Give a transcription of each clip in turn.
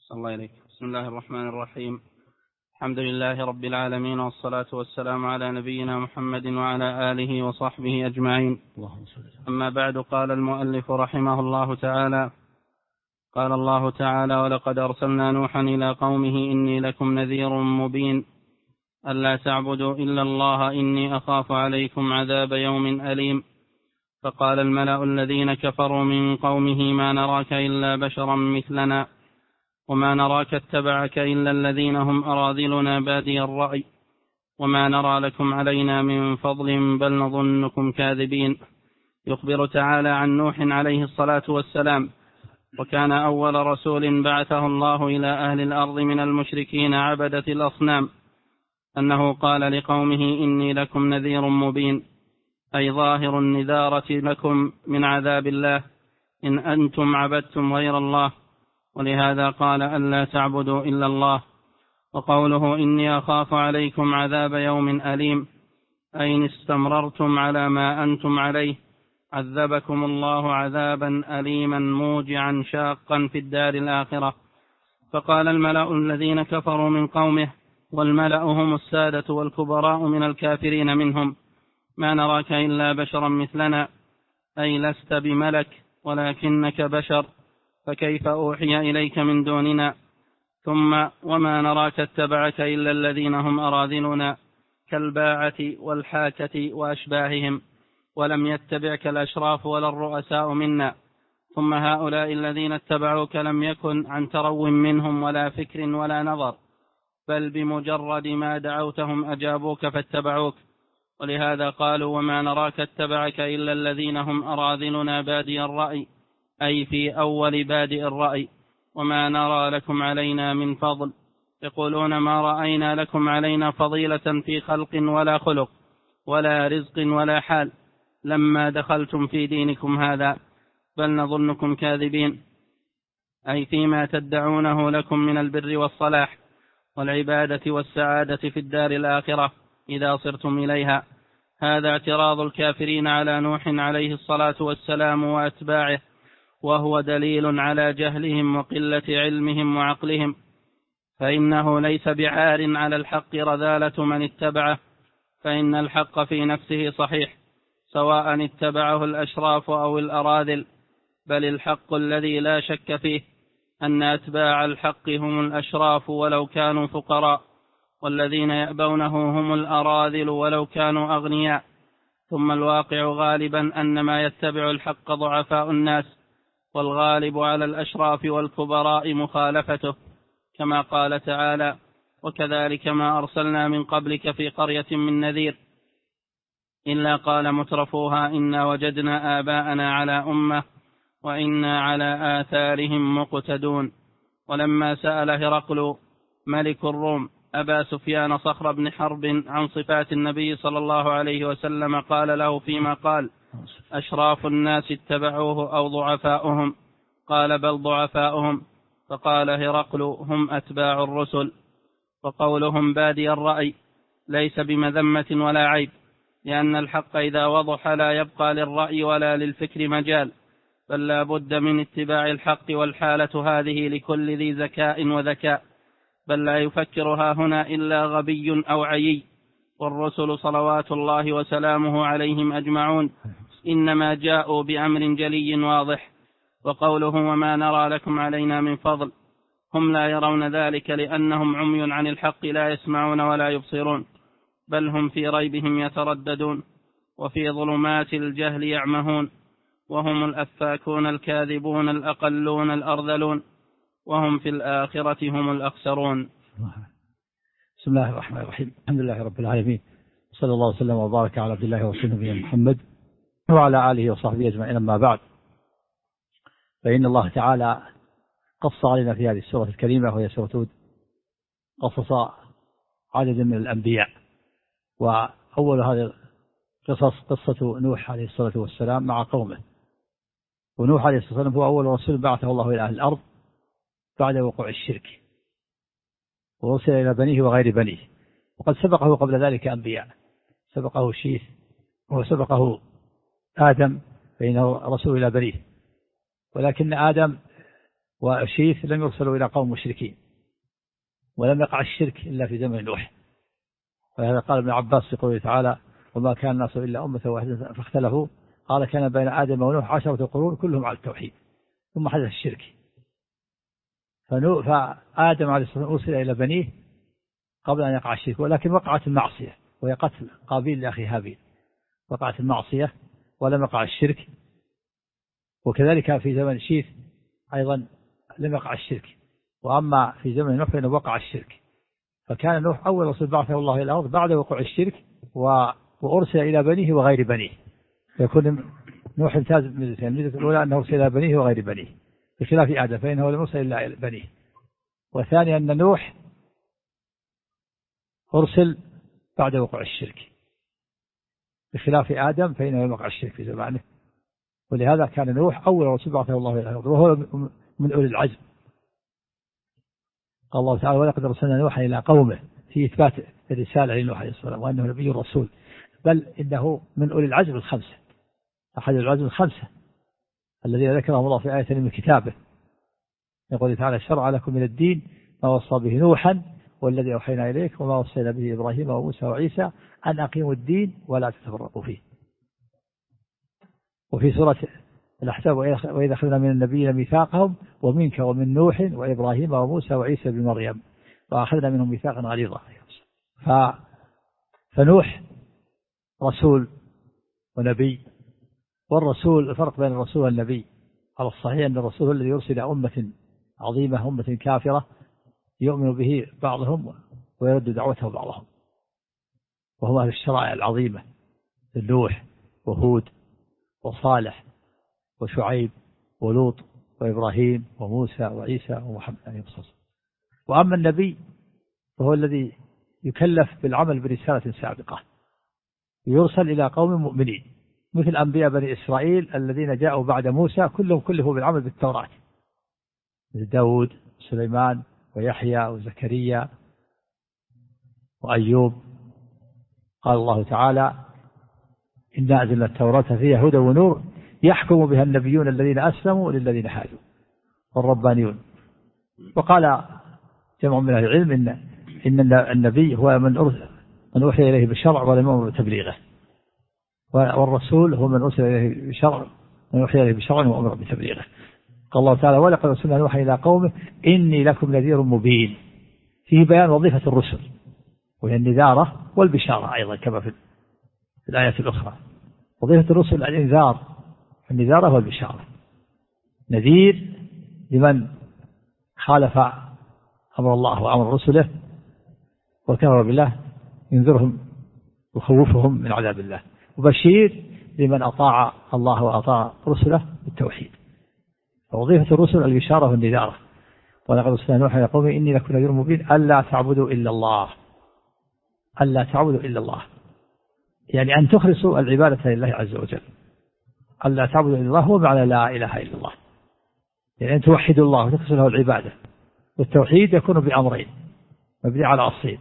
صلى الله عليك. بسم الله الرحمن الرحيم. الحمد لله رب العالمين، والصلاة والسلام على نبينا محمد وعلى آله وصحبه أجمعين. أما بعد، قال المؤلف رحمه الله تعالى: قال الله تعالى: ولقد أرسلنا نوحا إلى قومه إني لكم نذير مبين ألا تعبدوا إلا الله إني أخاف عليكم عذاب يوم أليم. فقال الملأ الذين كفروا من قومه ما نراك إلا بشرا مثلنا وما نراك اتبعك إلا الذين هم أراذلنا بادي الرأي وما نرى لكم علينا من فضل بل نظنكم كاذبين. يخبر تعالى عن نوح عليه الصلاة والسلام، وكان أول رسول بعثه الله إلى أهل الأرض من المشركين عبدة الأصنام، أنه قال لقومه إني لكم نذير مبين، أي ظاهر النذارة لكم من عذاب الله إن أنتم عبدتم غير الله، ولهذا قال ألا تعبدوا إلا الله. وقوله إني أخاف عليكم عذاب يوم أليم، أي إن استمررتم على ما أنتم عليه عذبكم الله عذابا أليما موجعا شاقا في الدار الآخرة. فقال الملأ الذين كفروا من قومه، والملأ هم السادة والكبراء من الكافرين منهم: ما نراك إلا بشرا مثلنا، أي لست بملك ولكنك بشر، فكيف أوحي إليك من دوننا؟ ثم وما نراك اتبعك إلا الذين هم أراذلنا كالباعة والحاكة وأشباههم، ولم يتبعك الأشراف ولا الرؤساء منا. ثم هؤلاء الذين اتبعوك لم يكن عن ترو منهم ولا فكر ولا نظر، بل بمجرد ما دعوتهم أجابوك فاتبعوك. ولهذا قالوا وما نراك اتبعك إلا الذين هم أراذلنا بادي الرأي، أي في أول بادئ الرأي، وما نرى لكم علينا من فضل. يقولون ما رأينا لكم علينا فضيلة في خلق ولا خلق ولا رزق ولا حال لما دخلتم في دينكم هذا، بل نظنكم كاذبين، أي فيما تدعونه لكم من البر والصلاح والعبادة والسعادة في الدار الآخرة إذا صرتم إليها. هذا اعتراض الكافرين على نوح عليه الصلاة والسلام وأتباعه، وهو دليل على جهلهم وقلة علمهم وعقلهم، فإنه ليس بعار على الحق رذالة من اتبعه، فإن الحق في نفسه صحيح سواء اتبعه الأشراف أو الأراذل، بل الحق الذي لا شك فيه أن أتباع الحق هم الأشراف ولو كانوا فقراء، والذين يأبونه هم الأراذل ولو كانوا أغنياء. ثم الواقع غالبا أن ما يتبع الحق ضعفاء الناس، والغالب على الأشراف والكبراء مخالفته، كما قال تعالى: وكذلك ما أرسلنا من قبلك في قرية من نذير إلا قال مترفوها إنا وجدنا آباءنا على أمة وإنا على آثارهم مقتدون. ولما سأل هرقل ملك الروم أبا سفيان صخر بن حرب عن صفات النبي صلى الله عليه وسلم قال له فيما قال: أشراف الناس اتبعوه أو ضعفاؤهم؟ قال: بل ضعفاؤهم. فقال هرقل: هم أتباع الرسل. وقولهم بادي الرأي ليس بمذمة ولا عيب، لأن الحق إذا وضح لا يبقى للرأي ولا للفكر مجال، بل لا بد من اتباع الحق، والحالة هذه لكل ذي ذكاء وذكاء، بل لا يفكر هنا إلا غبي أو عيي. والرسل صلوات الله وسلامه عليهم أجمعون إنما جاءوا بأمر جلي واضح. وقوله وما نرى لكم علينا من فضل، هم لا يرون ذلك لأنهم عمي عن الحق لا يسمعون ولا يبصرون، بل هم في ريبهم يترددون وفي ظلمات الجهل يعمهون، وهم الأفاكون الكاذبون الأقلون الأرذلون، وهم في الآخرة هم الأخسرون. بسم الله الرحمن الرحيم. الحمد لله رب العالمين، صلى الله وسلم وبارك على عبد الله ورسوله نبينا محمد وعلى آله وصحبه أجمعين. أما بعد، فإن الله تعالى قص علينا في هذه السورة الكريمة وهي سورة هود قصص عدد من الأنبياء، وأول هذه القصص قصة نوح عليه الصلاة والسلام مع قومه. ونوح عليه الصلاة والسلام هو أول رسول بعثه الله إلى أهل الأرض بعد وقوع الشرك، ووصل إلى بنيه وغير بنيه، وقد سبقه قبل ذلك أنبياء، سبقه شيث وسبقه آدم فإنه رسول إلى بنيه، ولكن آدم وشيث لم يرسلوا إلى قوم مشركين، ولم يقع الشرك إلا في زمن نوح. وهذا قال ابن عباس في قوله تعالى: وما كان الناس إلا أمة واحدة فاختلفوا، قال: كان بين آدم ونوح 10 قرون كلهم على التوحيد، ثم حدث الشرك. فآدم عليه الصلاة والسلام أرسل إلى بنيه قبل أن يقع الشرك، ولكن وقعت المعصية وهي قتل قابيل لأخي هابيل، وقعت المعصية ولم يقع الشرك. وكذلك في زمن شيث أيضا لم يقع الشرك، وأما في زمن نوح فإنه وقع الشرك. فكان نوح أول رسول بعثه الله إلى الأرض بعد وقوع الشرك، وأرسل إلى بنيه وغير بنيه، فيكون نوح امتاز بميزتين: الميزة الأولى أنه أرسل إلى بنيه وغير بنيه، بخلاف آدم فإنه لم يرسل إلا إلى بنيه. والثاني أن نوح أرسل بعد وقوع الشرك، بخلاف آدم فإنه لم يقع الشرك في زمانه. ولهذا كان نوح أول رسول بعثه الله إلى الأرض، وهو من أولي العزم. قال الله تعالى: ولقد أرسلنا نوحا إلى قومه، في إثبات الرسالة لنوح عليه السلام وأنه نبي رسول، بل إنه من أولي العزم الخمسة، أحد العزم الخمسة الذين ذكرهم الله في آية من كتابه. يقول تعالى: شرع لكم من الدين ما وصى به نوحا والذي أوحينا إليك وما وصينا به إبراهيم وموسى وعيسى أن أقيموا الدين ولا تتفرقوا فيه. وفي سورة الأحزاب: وإذا أخذنا من النبيين ميثاقهم ومنك ومن نوح وإبراهيم وموسى وعيسى بن مريم وأخذنا منهم ميثاقا غليظا. فنوح رسول ونبي. والرسول، الفرق بين الرسول والنبي على الصحيح أن الرسول الذي يرسل أمة عظيمة، أمة كافرة، يؤمن به بعضهم ويرد دعوته بعضهم، وهم أهل الشرائع العظيمة: نوح وهود وصالح وشعيب ولوط وإبراهيم وموسى وعيسى ومحمد عليه الصلاة والسلام. وأما النبي فهو الذي يكلف بالعمل برسالة سابقة، يرسل إلى قوم مؤمنين، مثل أنبياء بني إسرائيل الذين جاءوا بعد موسى كلهم كلفوا بالعمل بالتوراة، مثل داود وسليمان ويحيى وزكريا وأيوب. قال الله تعالى: إنا أنزلنا التوراة فيها هدى ونور يحكم بها النبيون الذين أسلموا للذين هادوا والربانيون. وقال جمع من أهل العلم إن النبي هو من أوحي إليه بالشرع ولم يؤمر بتبليغه، والرسول هو من أرسل إليه بشرع من أوحي إليه بشرع وأمر بتبليغه. قال الله تعالى: ولقد أرسلنا نوحا إلى قومه إني لكم نذير مبين. فيه بيان وظيفة الرسل، وهي النذارة والبشارة أيضا كما في الآيات الأخرى. وظيفة الرسل الإنذار، النذارة والبشارة. نذير لمن خالف أمر الله وأمر رسله وكفر بالله، ينذرهم ويخوفهم من عذاب الله. وبشير لمن أطاع الله وأطاع رسله بالتوحيد. ووظيفة الرسل البشارة والنذارة. ولقد أرسلنا نوحا إلى قومه إني لكم نذير مبين ألا تعبدوا إلا الله. ألا تعبدوا إلا الله يعني أن تخلصوا العبادة لله عز وجل. ألا تعبدوا إلا الله هو معنى لا إله إلا الله، يعني أن توحدوا الله وتخلصوا له العبادة. والتوحيد يكون بأمرين مبني على أصلين: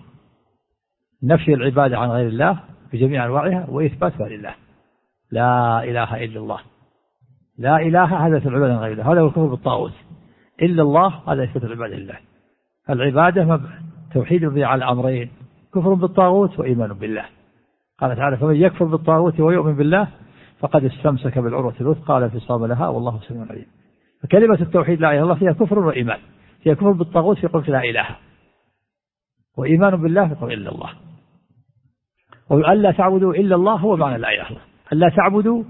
نفي العبادة عن غير الله بجميع أنواعها، وإثباتها لله. لا إله إلا الله. لا إله هذا في العبادة عن غير الله، هذا هو الكفر بالطاغوت. إلا الله هذا إثبات العبادة لله. العبادة توحيد مبني على أمرين: كفر بالطاغوت وإيمان بالله. قال تعالى: فمن يكفر بالطاغوت ويؤمن بالله فقد استمسك بالعروة الوثقى لا انفصام لها والله سميع عليم. فكلمة التوحيد لا إله إلا الله فيها كفر وإيمان، فيها كفر بالطاغوت في قول لا إله، وإيمان بالله في قول إلا الله. وألا تعبدوا إلا الله هو معنى لا إله إلا الله. ألا تعبدوا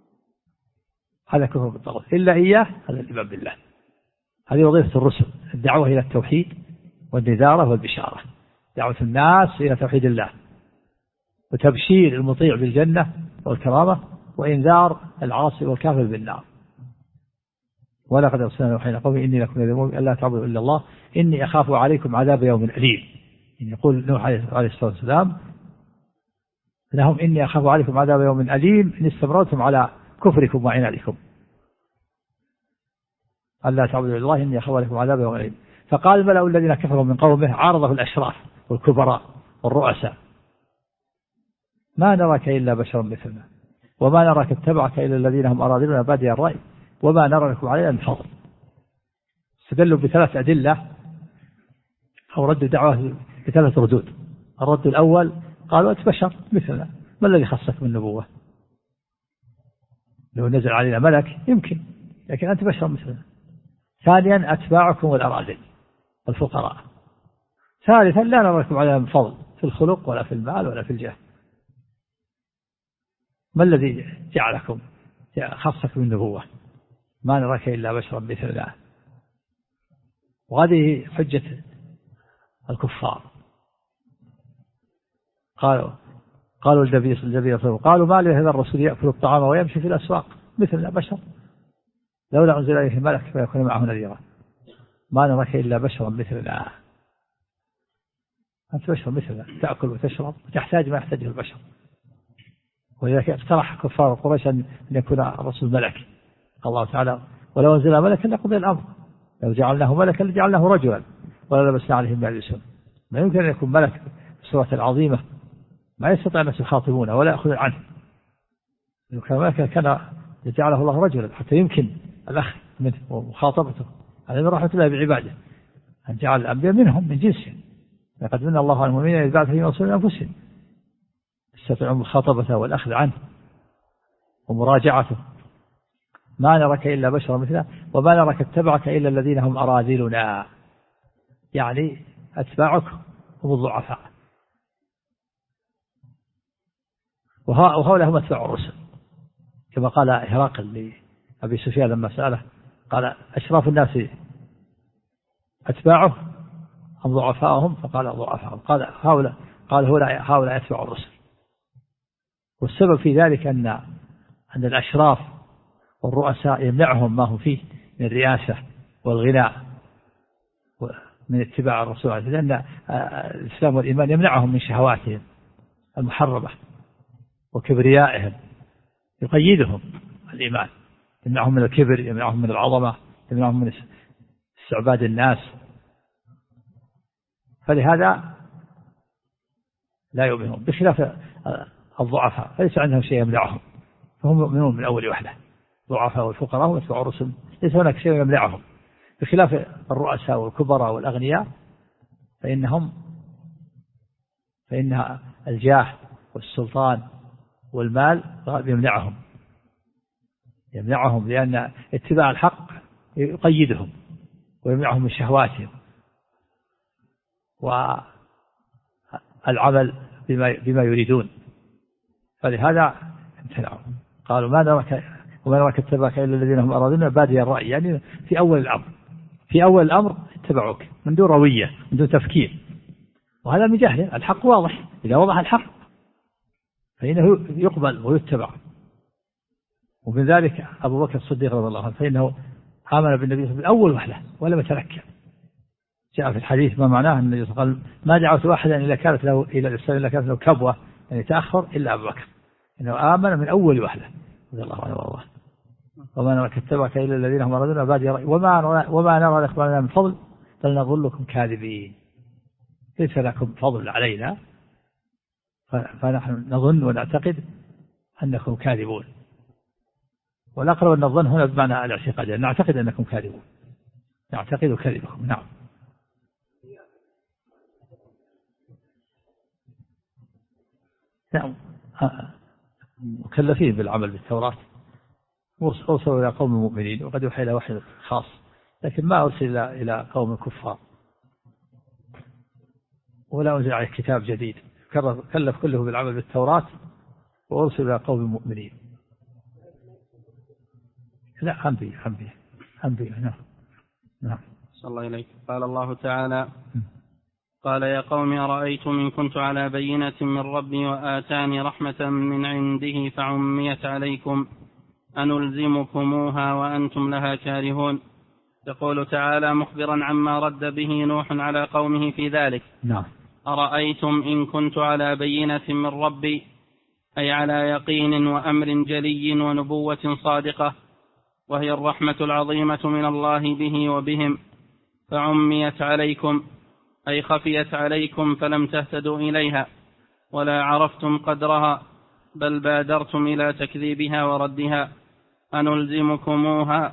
هذا كفر بالطاغوت، إلا إياه هذا الإيمان بالله. هذه وظيفة الرسل: الدعوة إلى التوحيد والنذارة والبشارة، دعوة الناس إلى توحيد الله، وتبشير المطيع بالجنة والكرامة، وإنذار العاصي والكافر بالنار. ولقد أرسلنا نوحا إلى قومه إني لكم نذير مبين ألا تعبدوا إلا الله إني أخاف عليكم عذاب يوم أليم. يقول نوح عليه الصلاة والسلام لهم: إني أخاف عليكم عذاب يوم أليم إن استمررتم على كفركم وعنادكم. ألا تعبدوا إلا الله إني أخاف عليكم عذاب يوم أليم. فقال الملأ الذين كفروا من قومه عارضه الأشراف والكبراء والرؤساء: ما نراك إلا بشرا مثلنا وما نراك اتبعك إلا الذين هم أراذلنا بادي الرأي وما نرى لكم علينا من فضل. استدلوا بثلاث أدلة أو ردوا دعوة بثلاث ردود. الرد الأول قالوا أنت بشر مثلنا، ما الذي خصك بالنبوة؟ لو نزل علينا ملك يمكن، لكن أنت بشر مثلنا. ثانيا أتباعكم والأراذل والفقراء. ثالثا لا نراكم على فضل في الخلق ولا في المال ولا في الجاه، ما الذي جعلكم خصك بالنبوة؟ ما نراك إلا بشرا مثلنا. وهذه حجة الكفار. قالوا النبي صلى الله عليه وسلم قالوا ما لهذا الرسول يأكل الطعام ويمشي في الأسواق مثلنا بشر، لولا أنزل عليه ملك فيكون معه نذيرا. ما نراك إلا بشرا مثلنا، أنت بشر مثلنا، تأكل وتشرب وتحتاج ما يحتاجه البشر. ولذلك اقترح كفار قريش أن يكون الرسول ملك. الله تعالى ولو أنزل ملكا لقضي الأمر، لو جعلناه ملكا لجعلناه رجلا ولا لبسنا عليهم ما يلبسون. ما يمكن أن يكون ملك بصورة العظيمة ما يستطيع أن يخاطبونه ولا يأخذ عنه. لو كان ملكا كان جعله الله رجلا حتى يمكن الأخذ منه ومخاطبته. هذا من رحمة الله بعباده أن جعل الأنبياء منهم من جنسهم. لقد من الله على المؤمنين إذ بعث فيهم رسولا من أنفسهم يستطيعون مخاطبته والأخذ عنه ومراجعته. ما نراك إلا بشرا مثلنا وما نراك اتبعك إلا الذين هم أراذلنا، يعني أتباعك هم الضعفاء، وهؤلاء هم أتباع الرسل. كما قال هرقل لأبي سفيان لما سأله قال أشراف الناس أتباعه أم ضعفاءهم؟ فقال ضعفاءهم. قال هؤلاء أتباع الرسل. والسبب في ذلك أن الأشراف والرؤساء يمنعهم ما هم فيه من الرئاسة والغناء من اتباع الرسول، لأن الإسلام والإيمان يمنعهم من شهواتهم المحرمة وكبريائهم، يقيدهم الإيمان، يمنعهم من الكبر، يمنعهم من العظمة، يمنعهم من استعباد الناس. فلهذا لا يؤمنون، بخلاف الضعفاء فليس عندهم شيء يمنعهم، فهم يؤمنون من أول وحدة. ضعفاء والفقراء واتباع الرسل ليس هناك شيء يمنعهم، بخلاف الرؤساء والكبراء والأغنياء فإن الجاه والسلطان والمال يمنعهم لأن اتباع الحق يقيدهم ويمنعهم من شهواتهم والعمل بما يريدون. فلهذا امتنعوا. قالوا وما نراك اتبعك إلا الذين هم أراذلنا بادي الرأي، يعني في أول الأمر اتبعوك من دون روية من دون تفكير، وهذا من جهل. الحق واضح، إذا وضح الحق فإنه يقبل ويتبع. ومن ذلك أبو بكر الصديق رضي الله عنه فإنه آمن بالنبي من أول وحدة ولم يتركب. جاء في الحديث ما معناه أن النبي قال ما دعوت أحدا إلى الإسلام إلا كانت له كبوة يعني تأخر إلا أبو بكر، إنه آمن من أول وحدة رضي الله عنه وارضاه. وما نراك اتبعك إلا الذين هم أراذلنا بادي الرأي وما نرى لإخواننا من فضل بل نظلكم كاذبين. ليس لكم فضل علينا، فنحن نظن ونعتقد أنكم كاذبون. والأقرب أن الظن هنا بمعنى الاعتقاد، يعني نعتقد أنكم كاذبون، نعتقد كذبكم. نعم. نعم مكلفين بالعمل بالتوراة، أرسلوا إلى قوم مؤمنين وقد يوحى إلى وحي خاص، لكن ما أرسل إلى قوم كفار ولا أنزل عليه كتاب جديد. كلف كله بالعمل بالتوراة وأرسل إلى قوم مؤمنين. لا أنبياء. نعم. صلى الله إليك. قال الله تعالى قال يا قوم أرأيتم إن كنت على بينة من ربي وآتاني رحمة من عنده فعميت عليكم أنلزمكموها وأنتم لها كارهون. يقول تعالى مخبرا عما رد به نوح على قومه في ذلك. نعم. أرأيتم إن كنت على بينة من ربي أي على يقين وأمر جلي ونبوة صادقة، وهي الرحمة العظيمة من الله به وبهم، فعميت عليكم أي خفيت عليكم فلم تهتدوا إليها ولا عرفتم قدرها بل بادرتم إلى تكذيبها وردها. أنلزمكموها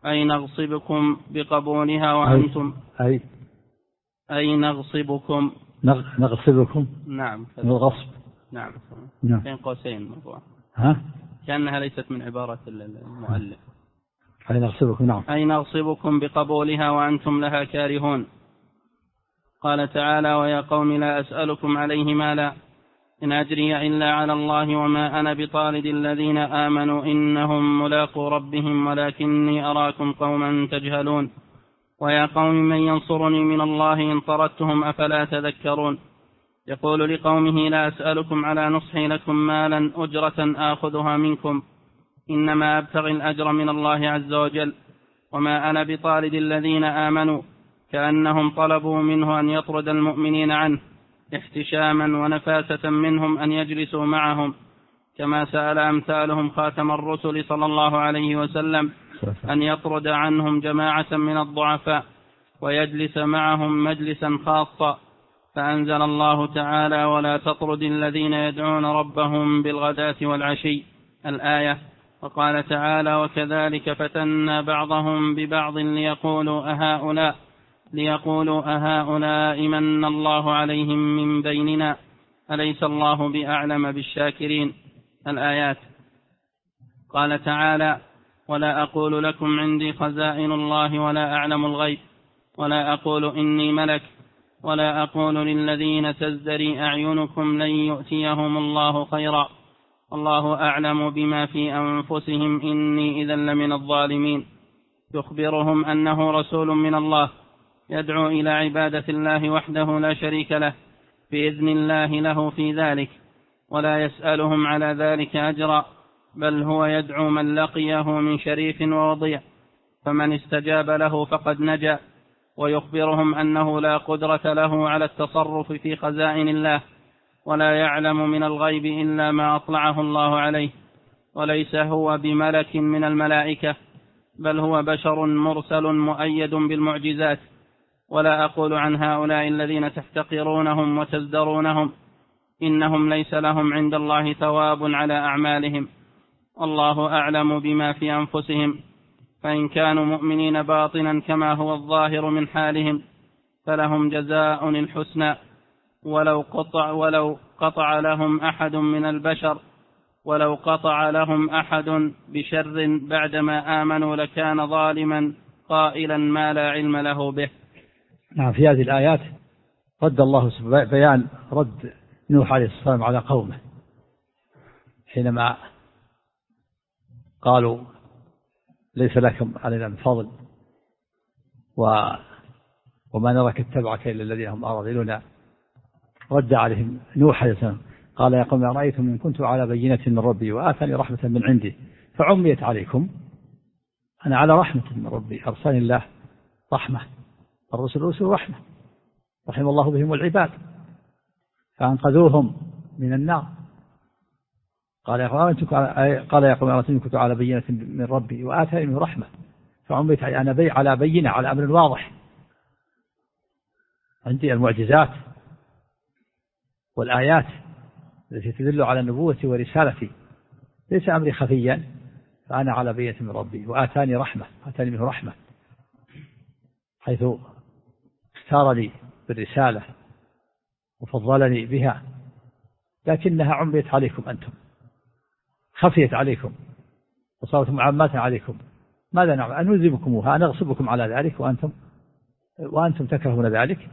أي نغصبكم بقبولها وأنتم أي نغصبكم نغصبكم. نعم الغصب. نعم بين قوسين موضوع. كأنها ليست من عبارة المؤلف. أي نغصبكم. نعم. أي نغصبكم بقبولها وأنتم لها كارهون. قال تعالى: ويا قوم لا أسألكم عليه مالا إن أجري إلا على الله وما أنا بطارد الذين آمنوا إنهم ملاقو ربهم ولكني أراكم قوما تجهلون. ويا قوم من ينصرني من الله إن طردتهم أفلا تذكرون. يقول لقومه: لا أسألكم على نصحي لكم مالا أجرة آخذها منكم إنما أبتغي الأجر من الله عز وجل وما أنا بطارد الذين آمنوا، كأنهم طلبوا منه أن يطرد المؤمنين عنه احتشاما ونفاسة منهم أن يجلسوا معهم، كما سأل أمثالهم خاتم الرسل صلى الله عليه وسلم أن يطرد عنهم جماعة من الضعفاء ويجلس معهم مجلسا خاصا، فأنزل الله تعالى: ولا تطرد الذين يدعون ربهم بالغداة والعشي الآية. وقال تعالى: وكذلك فتنا بعضهم ببعض ليقولوا أهؤلاء من الله عليهم من بيننا أليس الله بأعلم بالشاكرين الآيات. قال تعالى: ولا أقول لكم عندي خزائن الله ولا أعلم الغيب ولا أقول إني ملك ولا أقول للذين تزدري أعينكم لن يؤتيهم الله خيرا الله أعلم بما في أنفسهم إني إذا لمن الظالمين. يخبرهم أنه رسول من الله يدعو إلى عبادة الله وحده لا شريك له بإذن الله له في ذلك، ولا يسألهم على ذلك أجرا، بل هو يدعو من لقيه من شريف ووضيع، فمن استجاب له فقد نجا. ويخبرهم أنه لا قدرة له على التصرف في خزائن الله ولا يعلم من الغيب إلا ما أطلعه الله عليه، وليس هو بملك من الملائكة بل هو بشر مرسل مؤيد بالمعجزات. ولا أقول عن هؤلاء الذين تحتقرونهم وتزدرونهم إنهم ليس لهم عند الله ثواب على أعمالهم، الله أعلم بما في أنفسهم، فإن كانوا مؤمنين باطنا كما هو الظاهر من حالهم فلهم جزاء الحسنى ولو قطع لهم أحد من البشر ولو قطع لهم أحد بشر بعدما آمنوا لكان ظالما قائلا ما لا علم له به. نعم. في هذه الآيات رد الله بيان رد نوح عليه السلام على قومه حينما قالوا ليس لكم علينا من فضل وما نراك اتبعك إلا الذين هم أراذلنا. رد عليهم نوح عليه السلام قال: يا قوم أرأيتم إن كنت على بينة من ربي وآتاني رحمة من عندي فعميت عليكم، أنا على رحمة من ربي أرسلني الله رحمة، الرسل رحمة، رحم الله بهم العباد فأنقذوهم من النار. قال: يا قوم أرأيتم إن كنت على بينة من ربي وآتاني من رحمة فعميت أنا على بينة على أمر واضح، عندي المعجزات والآيات التي تدل على نبوتي ورسالتي، ليس أمري خفيا، فأنا على بينة من ربي وآتاني رحمة، آتاني منه رحمة حيث اختار لي بالرسالة وفضلني بها، لكنها عميت عليكم أنتم، خفيت عليكم وصارت معامات عليكم. ماذا نعمل؟ أن نلزمكموها، أن نغصبكم على ذلك وأنتم تكرهون ذلك.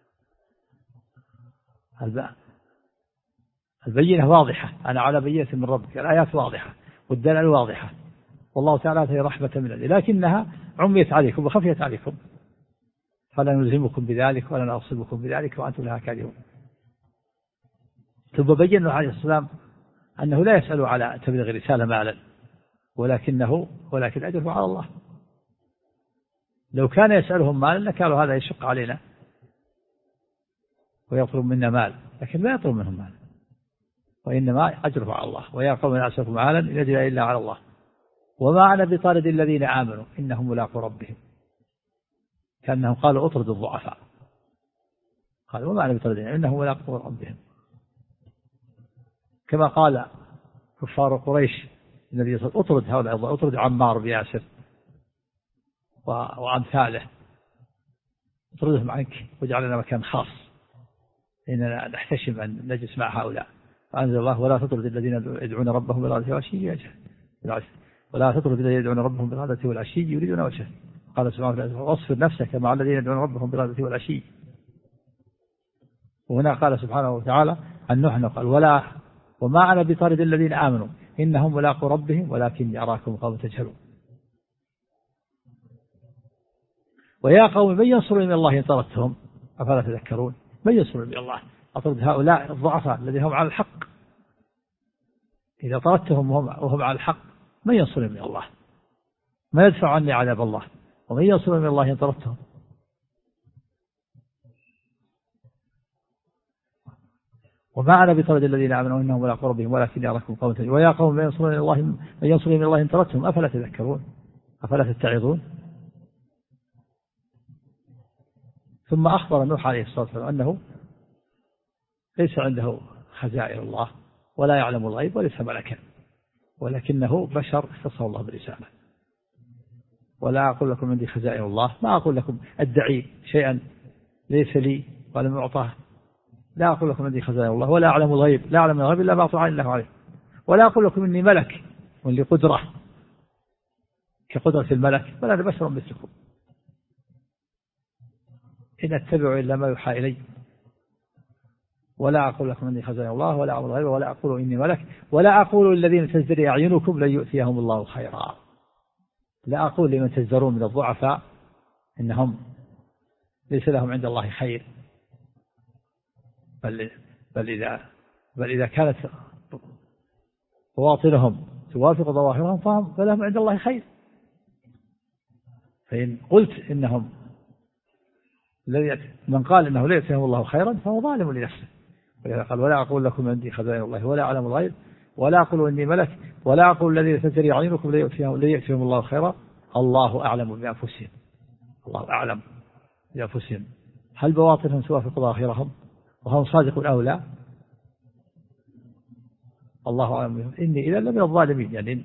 البينة واضحة، أنا على بينة من ربك، الآيات واضحة والدلائل واضحة، والله تعالى آتاني رحمة من عنده، لكنها عميت عليكم وخفيت عليكم، فلا نلزمكم بذلك ولا نغصبكم بذلك وأنتم لها كارهون. ثم بين عليه السلام أنه لا يسأل على تبليغ الرسالة مالا، ولكن أجره على الله. لو كان يسألهم مالا لكانوا هذا يشق علينا ويطلب منا مال، لكن لا يطلب منهم مال، وإنما أجره على الله. ويا قوم لا أسألكم مالا إن أجري إلا على الله وما أنا بطارد الذين آمنوا إنهم ملاقو ربهم، كأنهم قالوا أطرد الضعفاء، قالوا وما أنا بطارد إنهم ملاقو ربهم، كما قال كفار قريش النبي صلى الله عليه وسلم: أطرد هؤلاء، أطرد عمار بن ياسر وأمثاله، اطردهم عنك واجعل لنا مكان خاص إننا نحتشم أن نجلس مع هؤلاء. فأنزل الله ولا تطرد الذين يدعون ربهم بالغداة والعشي ولا تطرد الذين يدعون ربهم بالغداة والعشي يريدون وجهه. قال سبحانه واصفر نفسك مع الذين يدعون ربهم بالغداة والعشي. وهنا قال سبحانه وتعالى عن نوح قال وما أنا بطارد الذين آمنوا إنهم ملاقوا ربهم ولكن أراكم قوم تجهلون. ويا قوم من ينصرني من الله إن طردتهم أفلا تذكرون. من ينصرني من الله؟ أطرد هؤلاء الضعفاء الذين هم على الحق. إذا طردتهم وهم على الحق من ينصرني من الله؟ ما يدفع عني عذاب الله؟ ومن ينصرني من الله إن طردتهم؟ وما أنا بطرد الذين آمنوا إنهم ملاقوا ربهم ولكن أراكم قوم تجهلون. ويا قوم من ينصرني من الله إن طردتهم أفلا تذكرون أفلا تتعظون. ثم أخبر نوح عليه الصلاة والسلام أنه ليس عنده خزائن الله ولا يعلم الغيب وليس ملكا، ولكنه بشر اختصه الله برسالة. ولا أقول لكم عندي خزائن الله، ما أقول لكم أدعي شيئا ليس لي ولم أعطاه. لا أقول لكم عندي خزائن الله ولا أعلم الغيب، لا أعلم الغيب إلا ما أعطى الله عليه. ولا أقول لكم إني ملك ولي قدرة كقدرة الملك، بل أنا بشر مثلكم إن أتبع إلا ما يوحى إلي. ولا أقول لكم إني خزائن الله ولا أعلم الغيب ولا أقول إني ملك ولا أقول للذين تزدري أعينكم لن يؤتيهم الله خيرا. لا أقول لمن تزدرون من الضعفاء إنهم ليس لهم عند الله خير، بل إذا كانت بواطنهم توافق ظواهرهم فلهم عند الله خير. فإن قلت إنهم من قال إنه لا يؤتيهم الله خيرا فهو ظالم لنفسه. ولذا قال ولا أقول لكم عندي خزائن الله ولا أعلم الغيب ولا أقول إني ملك ولا أقول الذين تزدري أعينكم لا يؤتيهم الله خيرا الله أعلم بأنفسهم. الله أعلم بأنفسهم هل بواطنهم توافق ظاهرهم وهم صادقون أو لا؟ الله أعلم بهم. إني إذا لمن الظالمين، يعني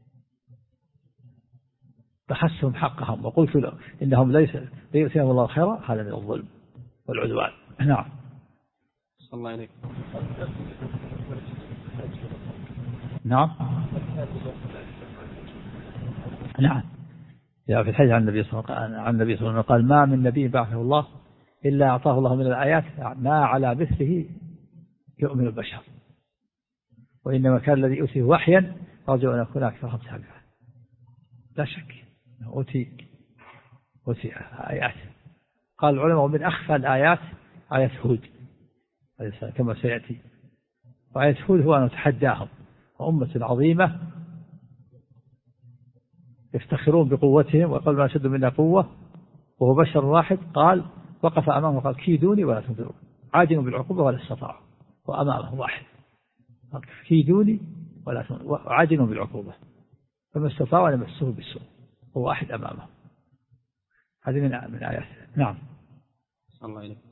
بحثهم حقهم وقلت له إنهم لا يؤتيهم الله خيرا، هذا من الظلم والعدوان. نعم. صلى الله عليك. نعم. نعم. في الحديث عن النبي صلى الله عليه وسلم قال ما من نبي بعثه الله إلا أعطاه الله من الآيات ما على مثله يؤمن البشر، وإنما كان الذي يؤتيه وحيا أرجو أن يكون أكثرهم تابعا. لا شك أوتي آيات. قال العلماء من أخفى الآيات آية هود كما سيأتي. وآية هود هو أن نتحداهم وأمة عظيمة يفتخرون بقوتهم ويقول ما أشد منا قوة وهو بشر واحد. قال وقف أمامه قال كيدوني ولا تنظرون، عاجلوا بالعقوبة ولا استطاعوا. وأمامه واحد كيدوني ولا تنظرون وعاجلوا بالعقوبة فما استطاعوا أن يمسوه بالسوء، هو واحد أمامه. هذه من آيات. نعم. صلى الله عليه.